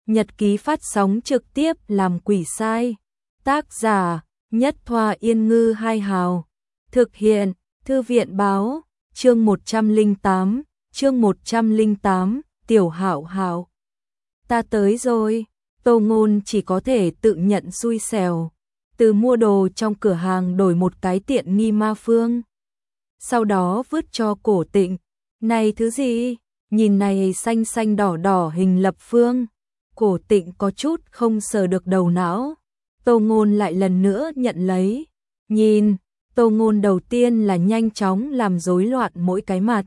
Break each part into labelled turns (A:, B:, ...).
A: Nhật ký phát sóng trực tiếp làm quỷ sai. Tác giả Nhất Thoa Yên Ngư Hai Hào. Thực hiện Thư viện Báo. Chương 108. Chương 108. Tiểu Hạo Hạo. Ta tới rồi. Tô Ngôn chỉ có thể tự nhận xui xẻo. Từ mua đồ trong cửa hàng đổi một cái tiện nghi ma phương. Sau đó vứt cho Cổ Tịnh. Này thứ gì? Nhìn này xanh xanh đỏ đỏ hình lập phương. Cổ Tịnh có chút không sờ được đầu não. Tô Ngôn lại lần nữa nhận lấy. Nhìn, Tô Ngôn đầu tiên là nhanh chóng làm rối loạn mỗi cái mặt.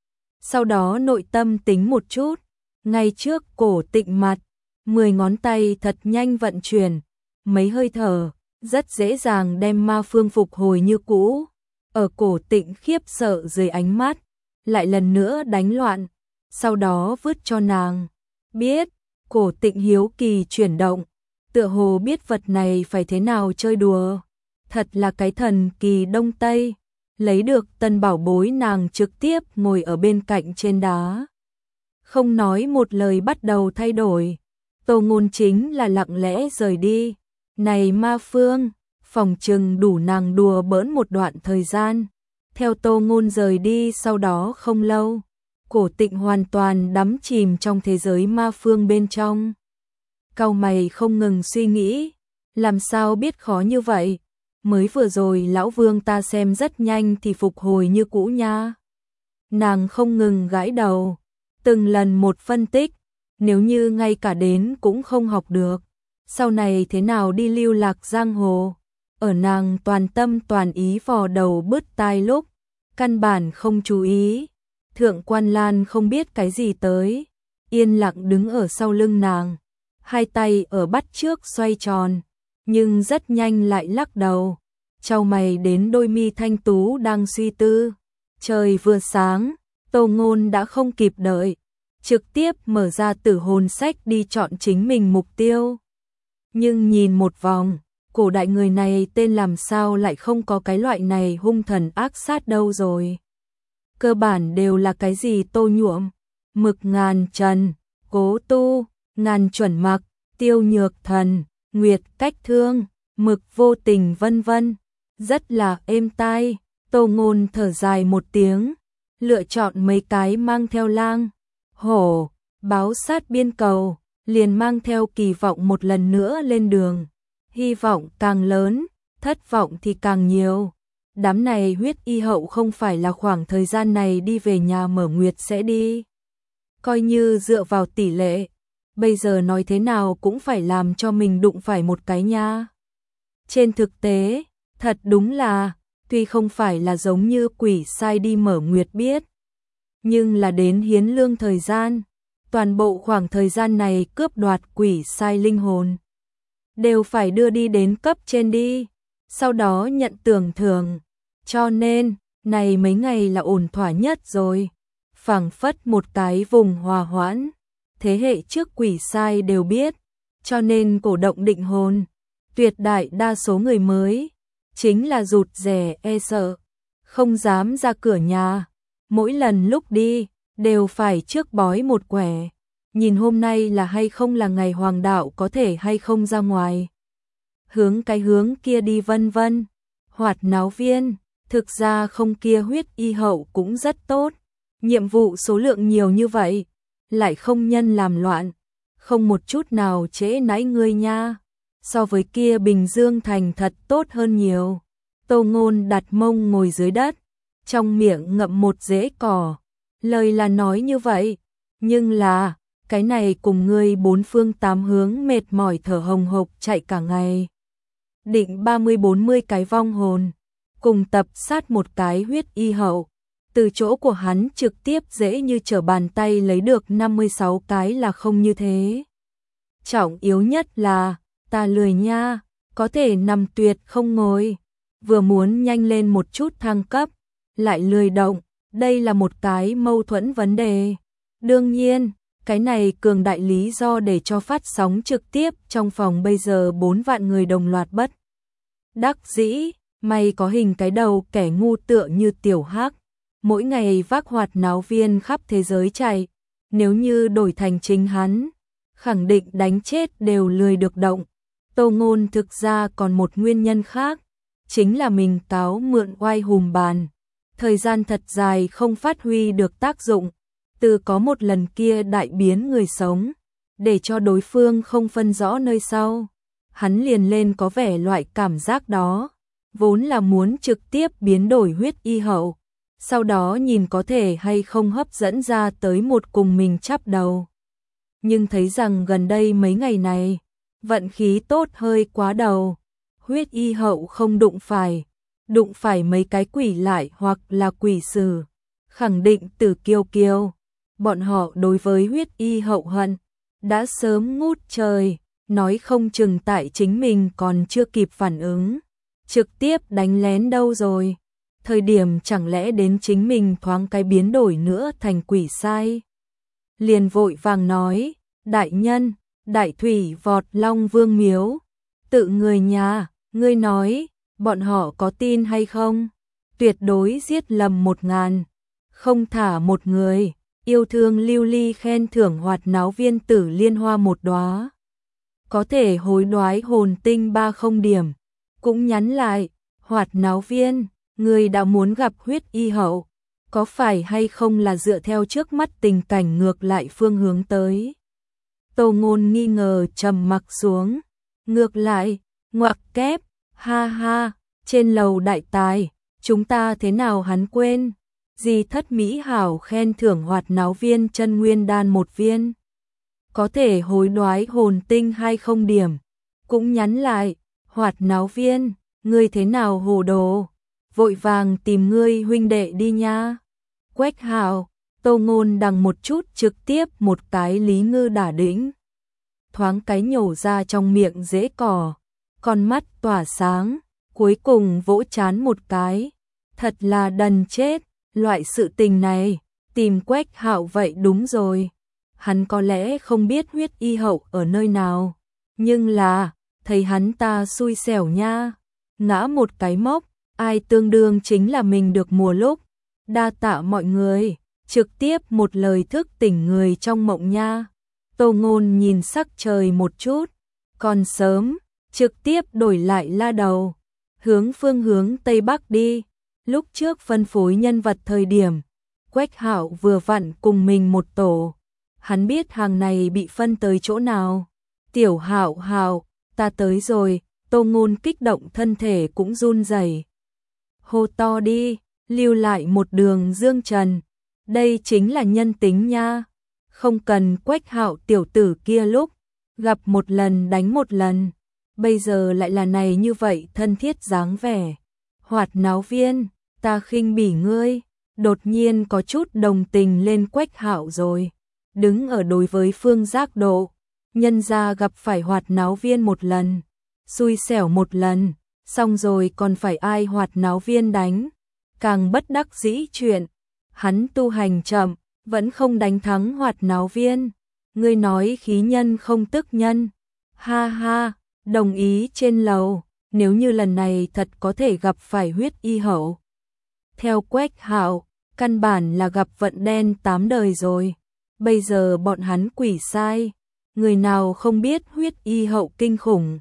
A: Sau đó nội tâm tính một chút. Ngay trước Cổ Tịnh mặt, 10 ngón tay thật nhanh vận chuyển. Mấy hơi thở, rất dễ dàng đem ma phương phục hồi như cũ. Ở Cổ Tịnh khiếp sợ dưới ánh mắt, lại lần nữa đánh loạn. Sau đó vứt cho nàng. Biết, Cổ Tịnh hiếu kỳ chuyển động. Tựa hồ biết vật này phải thế nào chơi đùa. Thật là cái thần kỳ Đông Tây. Lấy được tân bảo bối, nàng trực tiếp ngồi ở bên cạnh trên đá. Không nói một lời bắt đầu thay đổi. Tô Ngôn chính là lặng lẽ rời đi. Này ma phương, phòng trừng đủ nàng đùa bỡn một đoạn thời gian. Theo Tô Ngôn rời đi sau đó không lâu, Cổ Tịnh hoàn toàn đắm chìm trong thế giới ma phương bên trong. Cau mày không ngừng suy nghĩ, làm sao biết khó như vậy? Mới vừa rồi lão vương ta xem rất nhanh thì phục hồi như cũ nha. Nàng không ngừng gãi đầu, từng lần một phân tích, nếu như ngay cả đến cũng không học được, sau này thế nào đi lưu lạc giang hồ? Ở nàng toàn tâm toàn ý vò đầu bứt tai lúc, căn bản không chú ý. Thượng Quan Lan không biết cái gì tới, yên lặng đứng ở sau lưng nàng, hai tay ở bắt trước xoay tròn, nhưng rất nhanh lại lắc đầu, chau mày đến đôi mi thanh tú đang suy tư. Trời vừa sáng, Tô Ngôn đã không kịp đợi, trực tiếp mở ra Tử Hồn Sách đi chọn chính mình mục tiêu. Nhưng nhìn một vòng, cổ đại người này tên làm sao lại không có cái loại này hung thần ác sát đâu rồi. Cơ bản đều là cái gì Tô Nhuộm, Mực Ngàn Trần, Cố Tu, Ngàn Chuẩn Mặc, Tiêu Nhược Thần, Nguyệt Cách Thương, Mực Vô Tình vân vân. Rất là êm tai. Tô Ngôn thở dài một tiếng, lựa chọn mấy cái mang theo lang, hổ, báo sát biên cầu, liền mang theo kỳ vọng một lần nữa lên đường. Hy vọng càng lớn, thất vọng thì càng nhiều. Đám này huyết y hậu không phải là khoảng thời gian này đi về nhà mở nguyệt sẽ đi. Coi như dựa vào tỷ lệ, bây giờ nói thế nào cũng phải làm cho mình đụng phải một cái nha. Trên thực tế, thật đúng là, tuy không phải là giống như quỷ sai đi mở nguyệt biết, nhưng là đến hiến lương thời gian, toàn bộ khoảng thời gian này cướp đoạt quỷ sai linh hồn, đều phải đưa đi đến cấp trên đi, sau đó nhận tưởng thưởng. Cho nên, này mấy ngày là ổn thỏa nhất rồi. Phảng phất một cái vùng hòa hoãn. Thế hệ trước quỷ sai đều biết, cho nên cổ động định hồn. Tuyệt đại đa số người mới, chính là rụt rè e sợ, không dám ra cửa nhà. Mỗi lần lúc đi, đều phải trước bói một quẻ. Nhìn hôm nay là hay không là ngày hoàng đạo, có thể hay không ra ngoài. Hướng cái hướng kia đi vân vân. Hoạt náo viên, thực ra không kia huyết y hậu cũng rất tốt. Nhiệm vụ số lượng nhiều như vậy, lại không nhân làm loạn, không một chút nào trễ nãi ngươi nha. So với kia Bình Dương thành thật tốt hơn nhiều. Tô Ngôn đặt mông ngồi dưới đất, trong miệng ngậm một rễ cỏ. Lời là nói như vậy, nhưng là, cái này cùng ngươi bốn phương tám hướng mệt mỏi thở hồng hộc chạy cả ngày. Định 30-40 cái vong hồn, cùng tập sát một cái huyết y hậu. Từ chỗ của hắn trực tiếp dễ như trở bàn tay lấy được 56 cái là không như thế. Trọng yếu nhất là, ta lười nha, có thể nằm tuyệt không ngồi. Vừa muốn nhanh lên một chút thăng cấp, lại lười động, đây là một cái mâu thuẫn vấn đề. Đương nhiên, cái này cường đại lý do để cho phát sóng trực tiếp trong phòng bây giờ 4 vạn người đồng loạt bất đắc dĩ, may có hình cái đầu kẻ ngu tựa như Tiểu Hắc, mỗi ngày vác hoạt náo viên khắp thế giới chạy, nếu như đổi thành chính hắn, khẳng định đánh chết đều lười được động. Tô Ngôn thực ra còn một nguyên nhân khác, chính là mình cáo mượn oai hùm bàn. Thời gian thật dài không phát huy được tác dụng, từ có một lần kia đại biến người sống, để cho đối phương không phân rõ nơi sau. Hắn liền lên có vẻ loại cảm giác đó, vốn là muốn trực tiếp biến đổi huyết y hậu, sau đó nhìn có thể hay không hấp dẫn ra tới một cùng mình chắp đầu. Nhưng thấy rằng gần đây mấy ngày này, vận khí tốt hơi quá đầu, huyết y hậu không đụng phải mấy cái quỷ lại hoặc là quỷ sử, khẳng định Tử Kiêu Kiêu. Bọn họ đối với huyết y hậu hận, đã sớm ngút trời, nói không chừng tại chính mình còn chưa kịp phản ứng, trực tiếp đánh lén đâu rồi. Thời điểm chẳng lẽ đến chính mình thoáng cái biến đổi nữa thành quỷ sai. Liền vội vàng nói, đại nhân, đại thủy vọt Long Vương miếu, tự người nhà, ngươi nói, bọn họ có tin hay không? Tuyệt đối giết lầm 1000, không thả một người. Yêu thương lưu ly khen thưởng hoạt náo viên tử liên hoa một đóa. Có thể hối đoái hồn tinh 30 điểm. Cũng nhắn lại, hoạt náo viên, người đã muốn gặp huyết y hậu, có phải hay không là dựa theo trước mắt tình cảnh ngược lại phương hướng tới. Tô Ngôn nghi ngờ trầm mặc xuống, ngược lại, ngoặc kép, ha ha, trên lầu đại tài, chúng ta thế nào hắn quên. Di thất mỹ hảo khen thưởng hoạt náo viên chân nguyên đan 1 viên. Có thể hối đoái hồn tinh 20 điểm. Cũng nhắn lại, hoạt náo viên, ngươi thế nào hồ đồ, vội vàng tìm ngươi huynh đệ đi nha. Quách hảo, Tô Ngôn đằng một chút trực tiếp một cái Lý Ngư đả đĩnh. Thoáng cái nhổ ra trong miệng dễ cỏ, con mắt tỏa sáng, cuối cùng vỗ chán một cái. Thật là đần chết. Loại sự tình này, tìm Quách Hạo vậy đúng rồi. Hắn có lẽ không biết huyết y hậu ở nơi nào, nhưng là, thấy hắn ta xui xẻo nha. Ngã một cái mốc, ai tương đương chính là mình được mùa lúc. Đa tạ mọi người, trực tiếp một lời thức tỉnh người trong mộng nha. Tô Ngôn nhìn sắc trời một chút, còn sớm, trực tiếp đổi lại la đầu, hướng phương hướng Tây Bắc đi. Lúc trước phân phối nhân vật thời điểm, Quách Hạo vừa vặn cùng mình một tổ. Hắn biết hàng này bị phân tới chỗ nào. Tiểu Hạo Hạo, ta tới rồi. Tô Ngôn kích động thân thể cũng run rẩy. Hô to đi, lưu lại một đường dương trần. Đây chính là nhân tính nha. Không cần Quách Hạo tiểu tử kia lúc gặp một lần đánh một lần. Bây giờ lại là này như vậy thân thiết dáng vẻ. Hoạt náo viên, ta khinh bỉ ngươi, đột nhiên có chút đồng tình lên Quách Hạo rồi. Đứng ở đối với phương giác độ, nhân ra gặp phải hoạt náo viên một lần, xui xẻo một lần, xong rồi còn phải ai hoạt náo viên đánh. Càng bất đắc dĩ chuyện, hắn tu hành chậm, vẫn không đánh thắng hoạt náo viên. Ngươi nói khí nhân không tức nhân. Ha ha, đồng ý trên lầu. Nếu như lần này thật có thể gặp phải huyết y hậu. Theo Quách Hạo, căn bản là gặp vận đen 8 đời rồi. Bây giờ bọn hắn quỷ sai. Người nào không biết huyết y hậu kinh khủng.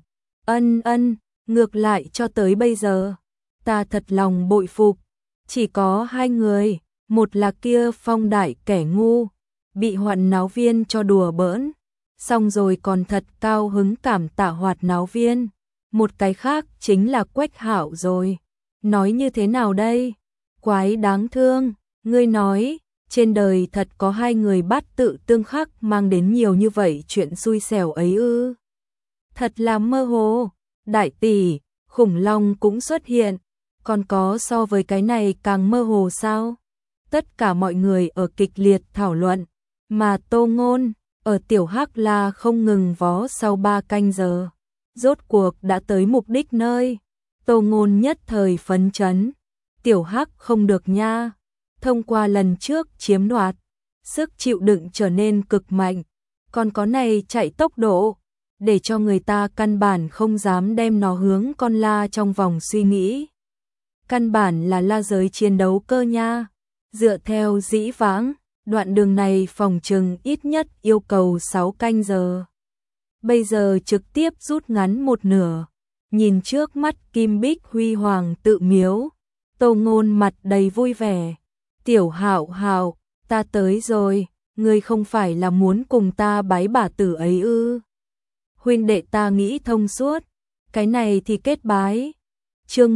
A: Ân, ngược lại cho tới bây giờ. Ta thật lòng bội phục. Chỉ có 2 người. Một là kia phong đại kẻ ngu. Bị hoạt náo viên cho đùa bỡn. Xong rồi còn thật cao hứng cảm tạ hoạt náo viên. Một cái khác chính là Quách Hạo rồi. Nói như thế nào đây? Quái đáng thương. Ngươi nói, trên đời thật có 2 người bát tự tương khắc mang đến nhiều như vậy chuyện xui xẻo ấy ư? Thật là mơ hồ. Đại tỷ, khủng long cũng xuất hiện. Còn có so với cái này càng mơ hồ sao? Tất cả mọi người ở kịch liệt thảo luận. Mà Tô Ngôn, ở Tiểu Hắc La không ngừng vó sau 3 canh giờ. Rốt cuộc đã tới mục đích nơi. Tô Ngôn nhất thời phấn chấn. Tiểu Hắc không được nha. Thông qua lần trước chiếm đoạt, sức chịu đựng trở nên cực mạnh. Còn có này chạy tốc độ, để cho người ta căn bản không dám đem nó hướng con la trong vòng suy nghĩ. Căn bản là la giới chiến đấu cơ nha. Dựa theo dĩ vãng, đoạn đường này phòng trừng ít nhất yêu cầu 6 canh giờ. bây giờ trực tiếp rút ngắn một nửa. Nhìn trước mắt kim bích huy hoàng tự miếu, Tô Ngôn mặt đầy vui vẻ. Tiểu Hạo Hạo, ta tới rồi, ngươi không phải là muốn cùng ta bái bà tử ấy ư? Huynh đệ ta nghĩ thông suốt, cái này thì kết bái. Chương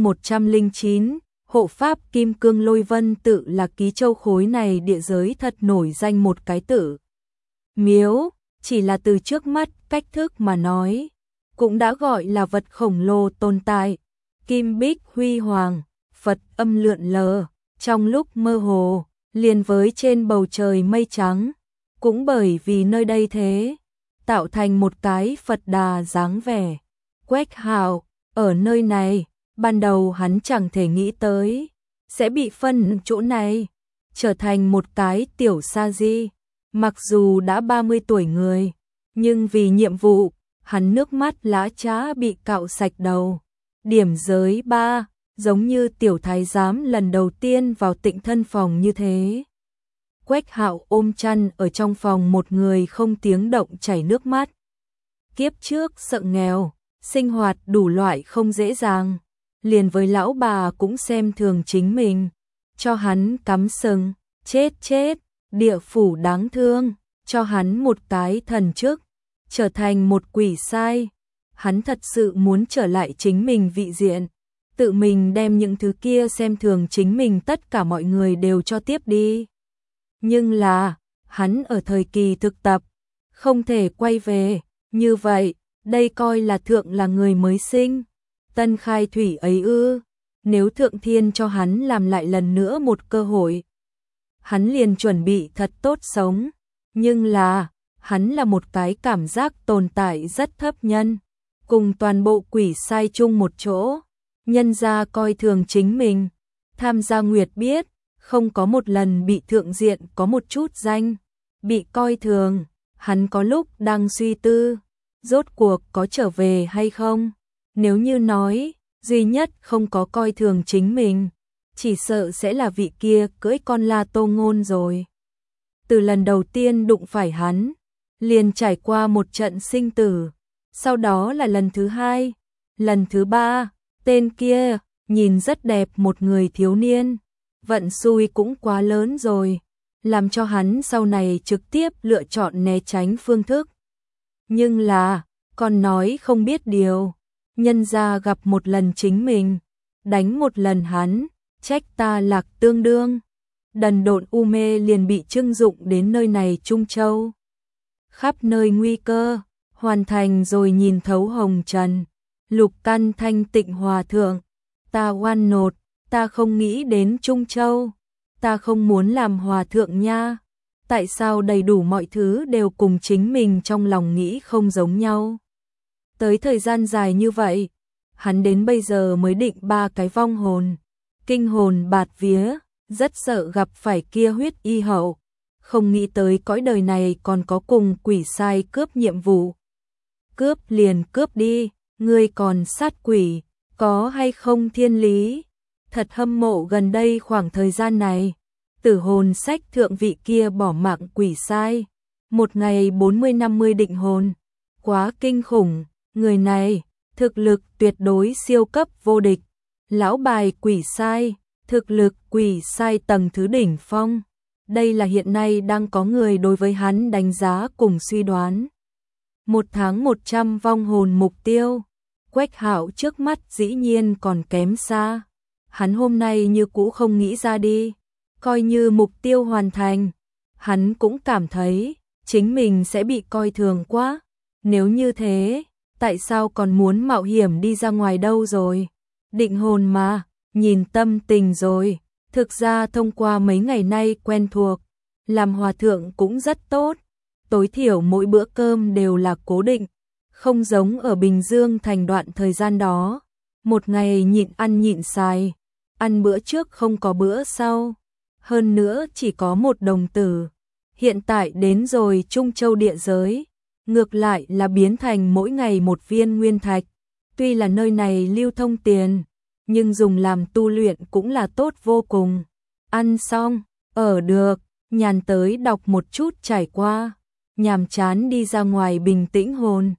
A: 109, hộ pháp Kim Cương Lôi Vân tự là ký châu khối này địa giới thật nổi danh một cái tự miếu, chỉ là từ trước mắt cách thức mà nói, cũng đã gọi là vật khổng lồ tồn tại. Kim bích huy hoàng, Phật âm lượn lờ, trong lúc mơ hồ, liền với trên bầu trời mây trắng, cũng bởi vì nơi đây thế, tạo thành một cái Phật đà dáng vẻ. Quách Hạo, ở nơi này, ban đầu hắn chẳng thể nghĩ tới, sẽ bị phân chỗ này, trở thành một cái tiểu sa di. Mặc dù đã 30 tuổi người, nhưng vì nhiệm vụ, hắn nước mắt lã chã bị cạo sạch đầu. Điểm giới 3, giống như tiểu thái giám lần đầu tiên vào Tịnh Thân phòng như thế. Quách Hạo ôm chăn ở trong phòng một người không tiếng động chảy nước mắt. Kiếp trước sợ nghèo, sinh hoạt đủ loại không dễ dàng, liền với lão bà cũng xem thường chính mình, cho hắn cắm sừng, chết, địa phủ đáng thương, cho hắn một cái thần chức, trở thành một quỷ sai. Hắn thật sự muốn trở lại chính mình vị diện, tự mình đem những thứ kia xem thường chính mình tất cả mọi người đều cho tiếp đi. Nhưng là, hắn ở thời kỳ thực tập, không thể quay về, như vậy, đây coi là thượng là người mới sinh. Tân khai thủy ấy ư, nếu thượng thiên cho hắn làm lại lần nữa một cơ hội, hắn liền chuẩn bị thật tốt sống. Nhưng là, hắn là một cái cảm giác tồn tại rất thấp nhân, cùng toàn bộ quỷ sai chung một chỗ, nhân ra coi thường chính mình. Tham gia nguyệt biết, không có một lần bị thượng diện có một chút danh, bị coi thường. Hắn có lúc đang suy tư, rốt cuộc có trở về hay không? Nếu như nói, duy nhất không có coi thường chính mình, chỉ sợ sẽ là vị kia cưỡi con la Tô Ngôn rồi. Từ lần đầu tiên đụng phải hắn, liền trải qua một trận sinh tử, sau đó là lần thứ hai, lần thứ ba, tên kia, nhìn rất đẹp một người thiếu niên, vận xui cũng quá lớn rồi, làm cho hắn sau này trực tiếp lựa chọn né tránh phương thức. Nhưng là, còn nói không biết điều, nhân ra gặp một lần chính mình, đánh một lần hắn, trách ta lạc tương đương. Đần độn u mê liền bị trưng dụng đến nơi này Trung Châu. Khắp nơi nguy cơ, hoàn thành rồi nhìn thấu hồng trần. Lục Căn Thanh Tịnh Hòa Thượng, ta oan nột, ta không nghĩ đến Trung Châu, ta không muốn làm hòa thượng nha. Tại sao đầy đủ mọi thứ đều cùng chính mình trong lòng nghĩ không giống nhau? Tới thời gian dài như vậy, hắn đến bây giờ mới định 3 cái vong hồn, kinh hồn bạt vía, rất sợ gặp phải kia huyết y hậu, không nghĩ tới cõi đời này còn có cùng quỷ sai cướp nhiệm vụ. Cướp liền cướp đi, ngươi còn sát quỷ, có hay không thiên lý? Thật hâm mộ gần đây khoảng thời gian này, tử hồn sách thượng vị kia bỏ mạng quỷ sai, một ngày 40-50 định hồn, quá kinh khủng, người này, thực lực tuyệt đối siêu cấp vô địch, lão bài quỷ sai, thực lực quỷ sai tầng thứ đỉnh phong. Đây là hiện nay đang có người đối với hắn đánh giá cùng suy đoán. 1 tháng 100 vong hồn mục tiêu, Quách Hạo trước mắt dĩ nhiên còn kém xa. Hắn hôm nay như cũ không nghĩ ra đi, coi như mục tiêu hoàn thành, hắn cũng cảm thấy chính mình sẽ bị coi thường quá. Nếu như thế, tại sao còn muốn mạo hiểm đi ra ngoài đâu rồi? Định hồn mà, nhìn tâm tình rồi. Thực ra thông qua mấy ngày nay quen thuộc, làm hòa thượng cũng rất tốt. Tối thiểu mỗi bữa cơm đều là cố định, không giống ở Bình Dương thành đoạn thời gian đó. Một ngày nhịn ăn nhịn xài, ăn bữa trước không có bữa sau. Hơn nữa chỉ có một đồng tử. Hiện tại đến rồi Trung Châu địa giới, ngược lại là biến thành mỗi ngày một viên nguyên thạch. Tuy là nơi này lưu thông tiền, nhưng dùng làm tu luyện cũng là tốt vô cùng. Ăn xong, ở được, nhàn tới đọc một chút trải qua, nhàm chán đi ra ngoài bình tĩnh hồn.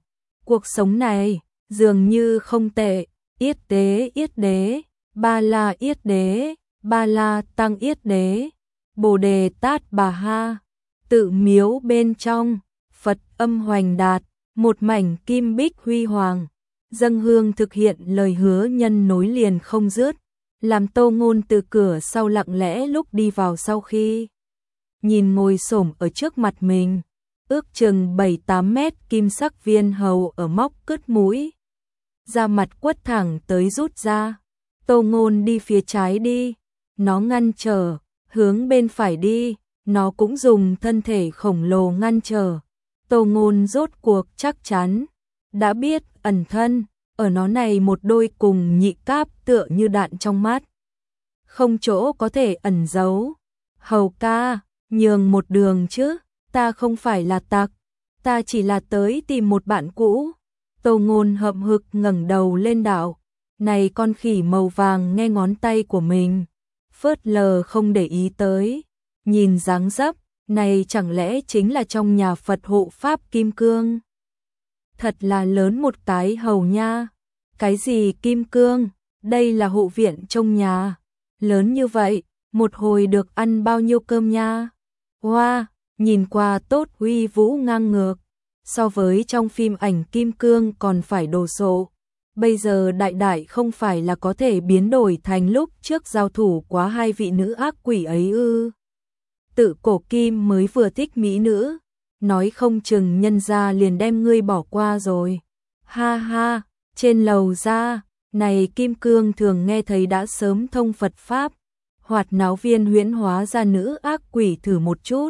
A: Cuộc sống này dường như không tệ. Yết đế, ba la yết đế, ba la tăng yết đế, Bồ đề tát bà ha. Tự miếu bên trong, Phật âm hoành đạt, một mảnh kim bích huy hoàng. Dâng hương thực hiện lời hứa nhân nối liền không dứt, làm Tô Ngôn từ cửa sau lặng lẽ lúc đi vào, sau khi nhìn ngồi xổm ở trước mặt mình, ước chừng 7-8 mét kim sắc viên hầu ở móc cứt mũi, da mặt quất thẳng tới rút ra. Tô Ngôn đi phía trái đi, nó ngăn trở, hướng bên phải đi, nó cũng dùng thân thể khổng lồ ngăn trở. Tô Ngôn rốt cuộc chắc chắn đã biết ẩn thân, ở nó này một đôi cùng nhị cáp tựa như đạn trong mắt, không chỗ có thể ẩn giấu. Hầu ca, nhường một đường chứ, ta không phải là tặc, ta chỉ là tới tìm một bạn cũ. Tô Ngôn hậm hực ngẩng đầu lên đạo, này con khỉ màu vàng nghe ngón tay của mình, phớt lờ không để ý tới, nhìn dáng dấp, này chẳng lẽ chính là trong nhà Phật hộ pháp kim cương. Thật là lớn một cái hầu nha. Cái gì kim cương, đây là hộ viện trong nhà. Lớn như vậy, một hồi được ăn bao nhiêu cơm nha. Wow, nhìn qua tốt uy vũ ngang ngược. So với trong phim ảnh kim cương còn phải đồ sộ. Bây giờ đại đại không phải là có thể biến đổi thành lúc trước giao thủ quá hai vị nữ ác quỷ ấy ư. Tự cổ kim mới vừa thích mỹ nữ, nói không chừng nhân gia liền đem ngươi bỏ qua rồi. Ha ha, trên lầu ra, này kim cương thường nghe thấy đã sớm thông Phật Pháp, Hoạt Náo Viên huyễn hóa ra nữ ác quỷ thử một chút.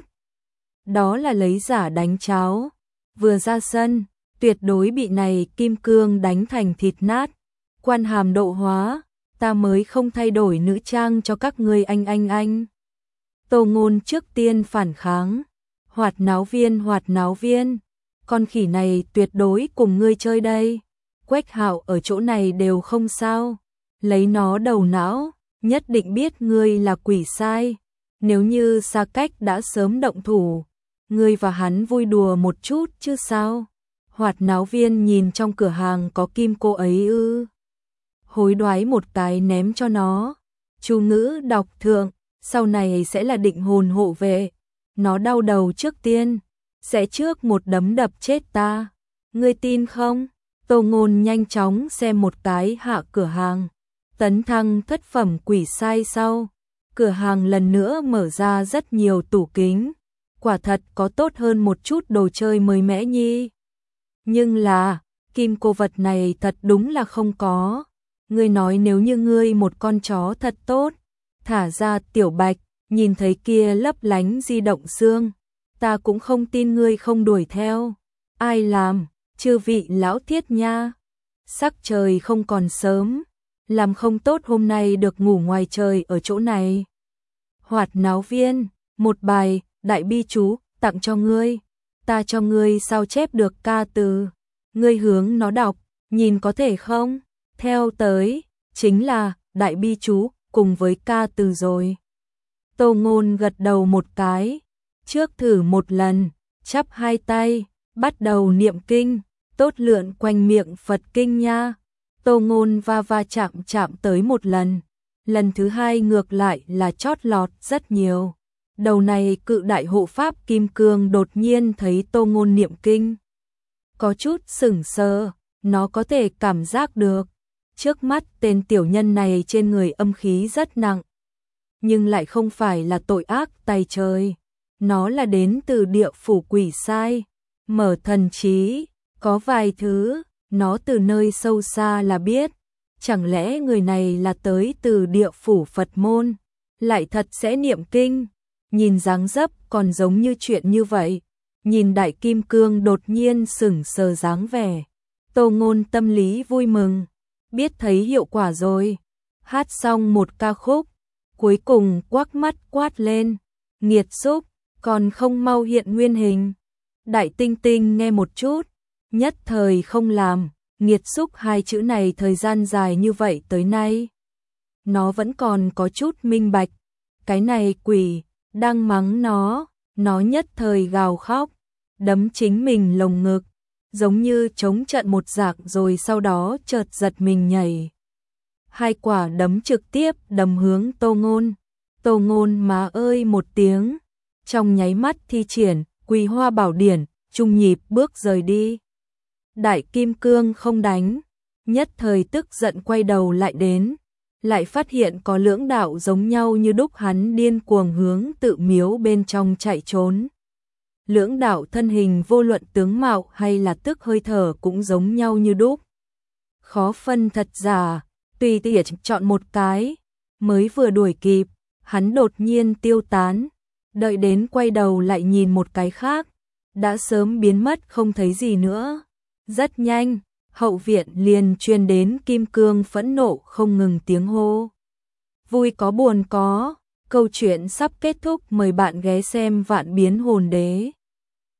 A: Đó là lấy giả đánh cháo, vừa ra sân, tuyệt đối bị này kim cương đánh thành thịt nát. Quan hàm độ hóa, ta mới không thay đổi nữ trang cho các ngươi anh. Tô Ngôn trước tiên phản kháng, Hoạt Náo Viên, con khỉ này tuyệt đối cùng ngươi chơi đây. Quách Hạo ở chỗ này đều không sao, lấy nó đầu não, nhất định biết ngươi là quỷ sai. Nếu như xa cách đã sớm động thủ, ngươi và hắn vui đùa một chút chứ sao. Hoạt Náo Viên nhìn trong cửa hàng có kim cô ấy ư. Hối đoái một cái ném cho nó. Chú ngữ đọc thượng, sau này sẽ là định hồn hộ vệ. Nó đau đầu trước tiên, sẽ trước một đấm đập chết ta. Ngươi tin không? Tô Ngôn nhanh chóng xem một cái hạ cửa hàng. Tấn thăng thất phẩm quỷ sai sau, cửa hàng lần nữa mở ra rất nhiều tủ kính. Quả thật có tốt hơn một chút đồ chơi mới mẻ nhi. Nhưng là, kim cô vật này thật đúng là không có. Ngươi nói nếu như ngươi một con chó thật tốt, thả ra Tiểu Bạch, nhìn thấy kia lấp lánh di động xương, ta cũng không tin ngươi không đuổi theo. Ai làm, chư vị lão thiết nha. Sắc trời không còn sớm, làm không tốt hôm nay được ngủ ngoài trời ở chỗ này. Hoạt Náo Viên, một bài đại bi chú tặng cho ngươi, ta cho ngươi sao chép được ca từ, ngươi hướng nó đọc, nhìn có thể không? Theo tới, chính là đại bi chú cùng với ca từ rồi. Tô Ngôn gật đầu một cái, trước thử một lần, chắp hai tay, bắt đầu niệm kinh, tốt lượn quanh miệng Phật kinh nha. Tô Ngôn va chạm tới một lần thứ hai ngược lại là chót lọt rất nhiều. Đầu này cự đại hộ pháp kim cương đột nhiên thấy Tô Ngôn niệm kinh, có chút sững sờ, nó có thể cảm giác được, trước mắt tên tiểu nhân này trên người âm khí rất nặng, nhưng lại không phải là tội ác tày trời, nó là đến từ địa phủ quỷ sai, mở thần trí, có vài thứ, nó từ nơi sâu xa là biết, chẳng lẽ người này là tới từ địa phủ Phật môn, lại thật sẽ niệm kinh, nhìn dáng dấp còn giống như chuyện như vậy, nhìn đại kim cương đột nhiên sững sờ dáng vẻ, Tô Ngôn tâm lý vui mừng, biết thấy hiệu quả rồi, hát xong một ca khúc, cuối cùng quắc mắt quát lên, nghiệt xúc, còn không mau hiện nguyên hình. Đại Tinh Tinh nghe một chút, nhất thời không làm, nghiệt xúc hai chữ này thời gian dài như vậy tới nay. Nó vẫn còn có chút minh bạch, cái này quỷ, đang mắng nó nhất thời gào khóc, đấm chính mình lồng ngực, giống như chống trận một rạc rồi sau đó chợt giật mình nhảy. Hai quả đấm trực tiếp đấm hướng Tô Ngôn. Tô Ngôn má ơi một tiếng, trong nháy mắt thi triển Quỳ Hoa Bảo Điển, trung nhịp bước rời đi. Đại Kim Cương không đánh, nhất thời tức giận quay đầu lại đến, lại phát hiện có lưỡng đạo giống nhau như đúc, hắn điên cuồng hướng tự miếu bên trong chạy trốn. Lưỡng đạo thân hình vô luận tướng mạo hay là tức hơi thở cũng giống nhau như đúc. Khó phân thật giả, tùy tiện chọn một cái, mới vừa đuổi kịp, hắn đột nhiên tiêu tán, đợi đến quay đầu lại nhìn một cái khác, đã sớm biến mất không thấy gì nữa. Rất nhanh, hậu viện liền truyền đến Kim Cương phẫn nộ không ngừng tiếng hô. Vui có buồn có, câu chuyện sắp kết thúc, mời bạn ghé xem Vạn Biến Hồn Đế.